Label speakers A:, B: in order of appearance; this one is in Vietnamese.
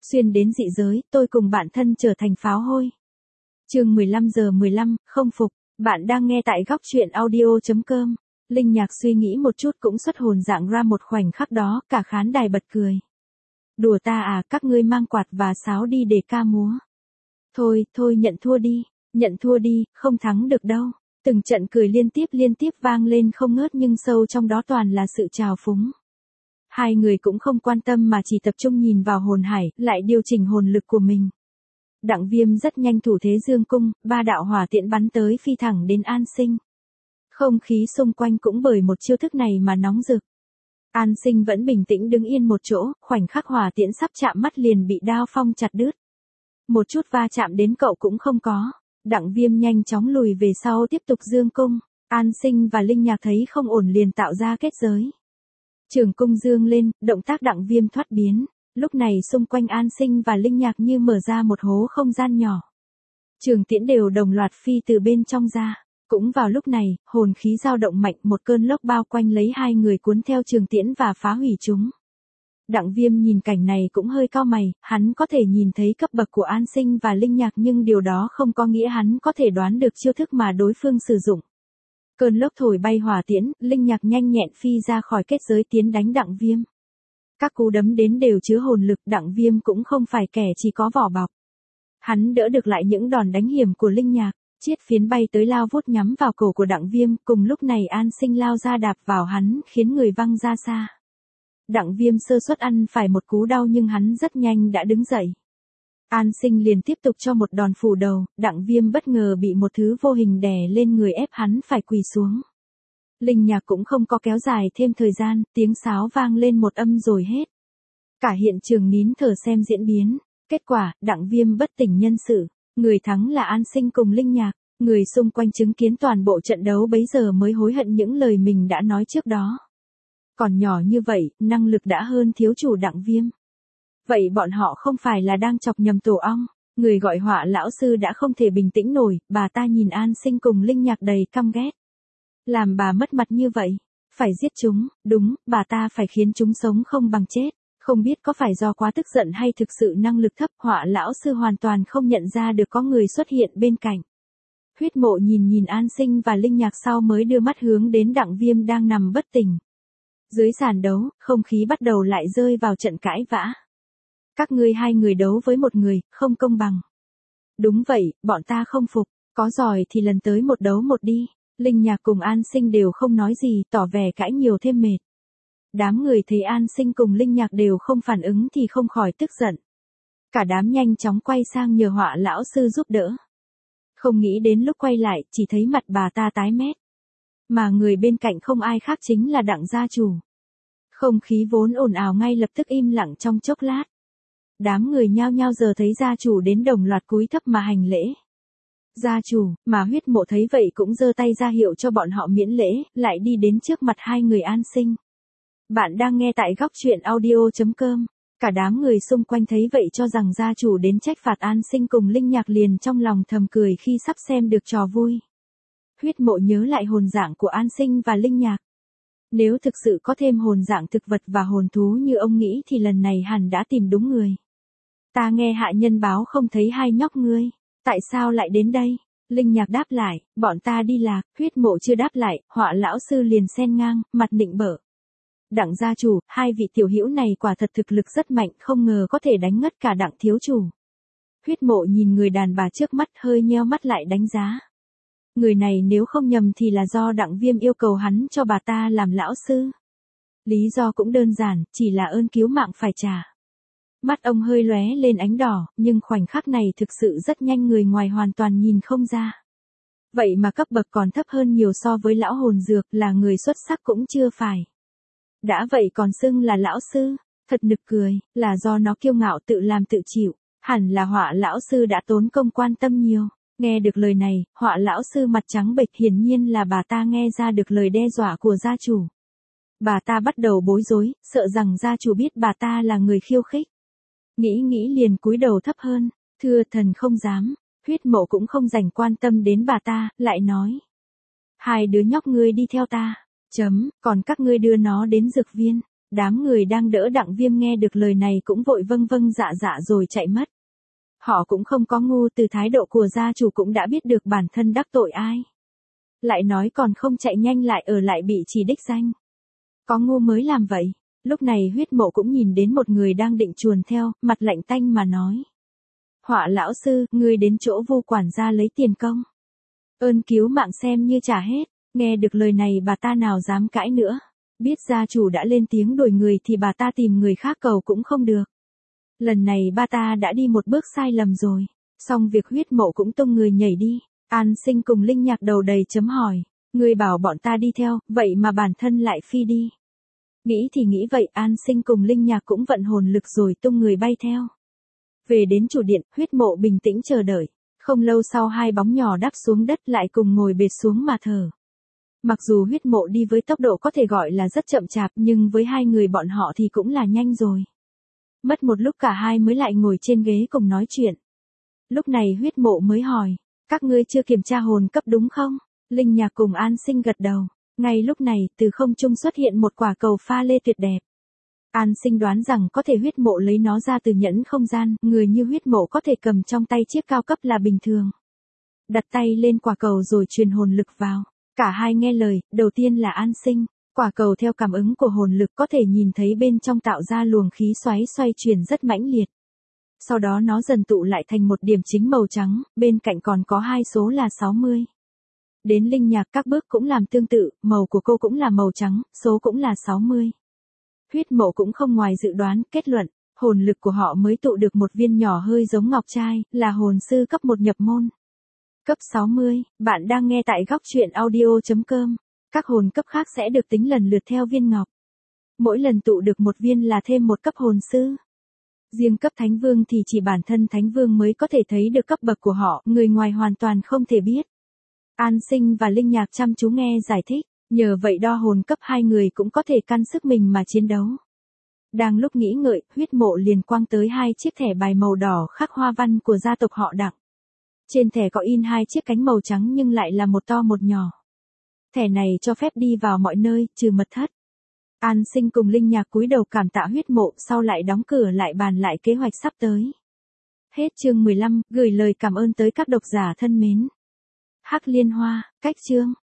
A: Xuyên đến dị giới, tôi cùng bạn thân trở thành pháo hôi. Chương 15:15, không phục. Bạn đang nghe tại góc truyện audio.com. Linh Nhạc suy nghĩ một chút cũng xuất hồn dạng ra một khoảnh khắc đó, cả khán đài bật cười. Đùa ta à, các ngươi mang quạt và sáo đi để ca múa. Thôi, nhận thua đi, không thắng được đâu. Từng trận cười liên tiếp vang lên không ngớt nhưng sâu trong đó toàn là sự trào phúng. Hai người cũng không quan tâm mà chỉ tập trung nhìn vào hồn hải, lại điều chỉnh hồn lực của mình. Đặng Viêm rất nhanh thủ thế dương cung, 3 đạo hỏa tiễn bắn tới phi thẳng đến An Sinh. Không khí xung quanh cũng bởi một chiêu thức này mà nóng rực. An Sinh vẫn bình tĩnh đứng yên một chỗ, khoảnh khắc hỏa tiễn sắp chạm mắt liền bị đao phong chặt đứt. Một chút va chạm đến cậu cũng không có. Đặng Viêm nhanh chóng lùi về sau tiếp tục dương cung. An Sinh và Linh Nhạc thấy không ổn liền tạo ra kết giới. Trường cung dương lên, động tác Đặng Viêm thoát biến. Lúc này xung quanh An Sinh và Linh Nhạc như mở ra một hố không gian nhỏ. Trường tiễn đều đồng loạt phi từ bên trong ra. Cũng vào lúc này, hồn khí dao động mạnh, một cơn lốc bao quanh lấy hai người cuốn theo trường tiễn và phá hủy chúng. Đặng Viêm nhìn cảnh này cũng hơi cau mày, hắn có thể nhìn thấy cấp bậc của An Sinh và Linh Nhạc nhưng điều đó không có nghĩa hắn có thể đoán được chiêu thức mà đối phương sử dụng. Cơn lốc thổi bay hỏa tiễn, Linh Nhạc nhanh nhẹn phi ra khỏi kết giới tiến đánh Đặng Viêm. Các cú đấm đến đều chứa hồn lực, Đặng Viêm cũng không phải kẻ chỉ có vỏ bọc. Hắn đỡ được lại những đòn đánh hiểm của Linh Nhạc, chiết phiến bay tới lao vút nhắm vào cổ của Đặng Viêm, cùng lúc này An Sinh lao ra đạp vào hắn khiến người văng ra xa. Đặng Viêm sơ suất ăn phải một cú đau nhưng hắn rất nhanh đã đứng dậy. An Sinh liền tiếp tục cho một đòn phủ đầu, Đặng Viêm bất ngờ bị một thứ vô hình đè lên người ép hắn phải quỳ xuống. Linh Nhạc cũng không có kéo dài thêm thời gian, tiếng sáo vang lên một âm rồi hết. Cả hiện trường nín thở xem diễn biến. Kết quả, Đặng Viêm bất tỉnh nhân sự. Người thắng là An Sinh cùng Linh Nhạc. Người xung quanh chứng kiến toàn bộ trận đấu bấy giờ mới hối hận những lời mình đã nói trước đó. Còn nhỏ như vậy, năng lực đã hơn thiếu chủ Đặng Viêm. Vậy bọn họ không phải là đang chọc nhầm tổ ong. Người gọi Họa lão sư đã không thể bình tĩnh nổi, bà ta nhìn An Sinh cùng Linh Nhạc đầy căm ghét. Làm bà mất mặt như vậy, phải giết chúng, đúng, bà ta phải khiến chúng sống không bằng chết. Không biết có phải do quá tức giận hay thực sự năng lực thấp, Họa lão sư hoàn toàn không nhận ra được có người xuất hiện bên cạnh. Huyết Mộ nhìn An Sinh và Linh Nhạc sau mới đưa mắt hướng đến Đặng Viêm đang nằm bất tỉnh. Dưới sàn đấu, không khí bắt đầu lại rơi vào trận cãi vã. Các ngươi hai người đấu với một người, không công bằng. Đúng vậy, bọn ta không phục, có giỏi thì lần tới một đấu một đi. Linh Nhạc cùng An Sinh đều không nói gì, tỏ vẻ cãi nhiều thêm mệt. Đám người thấy An Sinh cùng Linh Nhạc đều không phản ứng thì không khỏi tức giận. Cả đám nhanh chóng quay sang nhờ Họa lão sư giúp đỡ. Không nghĩ đến lúc quay lại, chỉ thấy mặt bà ta tái mét. Mà người bên cạnh không ai khác chính là Đặng gia chủ. Không khí vốn ồn ào ngay lập tức im lặng trong chốc lát. Đám người nhao nhao giờ thấy gia chủ đến đồng loạt cúi thấp mà hành lễ. Gia chủ, mà Huyết Mộ thấy vậy cũng giơ tay ra hiệu cho bọn họ miễn lễ, lại đi đến trước mặt hai người An Sinh. Bạn đang nghe tại góc truyện audio.com. Cả đám người xung quanh thấy vậy cho rằng gia chủ đến trách phạt An Sinh cùng Linh Nhạc liền trong lòng thầm cười khi sắp xem được trò vui. Huyết Mộ nhớ lại hồn dạng của An Sinh và Linh Nhạc. Nếu thực sự có thêm hồn dạng thực vật và hồn thú như ông nghĩ thì lần này hẳn đã tìm đúng người. Ta nghe hạ nhân báo không thấy hai nhóc ngươi. Tại sao lại đến đây? Linh Nhạc đáp lại, bọn ta đi lạc. Huyết Mộ chưa đáp lại, Họa lão sư liền xen ngang, mặt nịnh bợ. Đặng gia chủ, hai vị tiểu hữu này quả thật thực lực rất mạnh, không ngờ có thể đánh ngất cả Đặng thiếu chủ. Huyết Mộ nhìn người đàn bà trước mắt hơi nheo mắt lại đánh giá. Người này nếu không nhầm thì là do Đặng Viêm yêu cầu hắn cho bà ta làm lão sư. Lý do cũng đơn giản, chỉ là ơn cứu mạng phải trả. Mắt ông hơi lóe lên ánh đỏ, nhưng khoảnh khắc này thực sự rất nhanh người ngoài hoàn toàn nhìn không ra. Vậy mà cấp bậc còn thấp hơn nhiều so với lão hồn dược, là người xuất sắc cũng chưa phải. Đã vậy còn xưng là lão sư, thật nực cười, là do nó kiêu ngạo tự làm tự chịu, hẳn là Họa lão sư đã tốn công quan tâm nhiều. Nghe được lời này, Họa lão sư mặt trắng bệch, hiển nhiên là bà ta nghe ra được lời đe dọa của gia chủ. Bà ta bắt đầu bối rối, sợ rằng gia chủ biết bà ta là người khiêu khích. Nghĩ liền cúi đầu thấp hơn, thưa thần không dám. Huyết Mộ cũng không dành quan tâm đến bà ta, lại nói. Hai đứa nhóc ngươi đi theo ta, còn các ngươi đưa nó đến dược viên. Đám người đang đỡ Đặng Viêm nghe được lời này cũng vội vâng vâng dạ dạ rồi chạy mất. Họ cũng không có ngu, từ thái độ của gia chủ cũng đã biết được bản thân đắc tội ai. Lại nói còn không chạy nhanh lại ở lại bị chỉ đích danh. Có ngu mới làm vậy. Lúc này Huyết Mộ cũng nhìn đến một người đang định chuồn theo, mặt lạnh tanh mà nói. Họa lão sư, ngươi đến chỗ Vu quản gia lấy tiền công. Ơn cứu mạng xem như trả hết. Nghe được lời này bà ta nào dám cãi nữa. Biết gia chủ đã lên tiếng đuổi người thì bà ta tìm người khác cầu cũng không được. Lần này bà ta đã đi một bước sai lầm rồi. Xong việc Huyết Mộ cũng tung người nhảy đi. An Sinh cùng Linh Nhạc đầu đầy chấm hỏi. Ngươi bảo bọn ta đi theo, vậy mà bản thân lại phi đi. Nghĩ thì nghĩ vậy, An Sinh cùng Linh Nhạc cũng vận hồn lực rồi tung người bay theo. Về đến chủ điện, Huyết Mộ bình tĩnh chờ đợi. Không lâu sau hai bóng nhỏ đáp xuống đất lại cùng ngồi bệt xuống mà thở. Mặc dù Huyết Mộ đi với tốc độ có thể gọi là rất chậm chạp nhưng với hai người bọn họ thì cũng là nhanh rồi. Mất một lúc cả hai mới lại ngồi trên ghế cùng nói chuyện. Lúc này Huyết Mộ mới hỏi, các ngươi chưa kiểm tra hồn cấp đúng không? Linh Nhạc cùng An Sinh gật đầu. Ngay lúc này, từ không trung xuất hiện một quả cầu pha lê tuyệt đẹp. An Sinh đoán rằng có thể Huyết Mộ lấy nó ra từ nhẫn không gian, người như Huyết Mộ có thể cầm trong tay chiếc cao cấp là bình thường. Đặt tay lên quả cầu rồi truyền hồn lực vào. Cả hai nghe lời, đầu tiên là An Sinh. Quả cầu theo cảm ứng của hồn lực có thể nhìn thấy bên trong tạo ra luồng khí xoáy xoay chuyển rất mãnh liệt. Sau đó nó dần tụ lại thành một điểm chính màu trắng, bên cạnh còn có hai số là 60. Đến Linh Nhạc các bước cũng làm tương tự, màu của cô cũng là màu trắng, số cũng là 60. Huyết Mộ cũng không ngoài dự đoán, kết luận, hồn lực của họ mới tụ được một viên nhỏ hơi giống ngọc trai, là hồn sư cấp 1 nhập môn. Cấp 60, bạn đang nghe tại góc truyện audio.com. Các hồn cấp khác sẽ được tính lần lượt theo viên ngọc. Mỗi lần tụ được một viên là thêm một cấp hồn sư. Riêng cấp Thánh Vương thì chỉ bản thân Thánh Vương mới có thể thấy được cấp bậc của họ, người ngoài hoàn toàn không thể biết. An Sinh và Linh Nhạc chăm chú nghe giải thích, nhờ vậy đo hồn cấp hai người cũng có thể căn sức mình mà chiến đấu. Đang lúc nghĩ ngợi, Huyết Mộ liền quăng tới hai chiếc thẻ bài màu đỏ khắc hoa văn của gia tộc họ Đặng. Trên thẻ có in hai chiếc cánh màu trắng nhưng lại là một to một nhỏ. Thẻ này cho phép đi vào mọi nơi, trừ mật thất. An Sinh cùng Linh Nhạc cúi đầu cảm tạ Huyết Mộ, sau lại đóng cửa lại bàn lại kế hoạch sắp tới. Hết chương 15, gửi lời cảm ơn tới các độc giả thân mến. Hắc Liên Hoa, cách chương.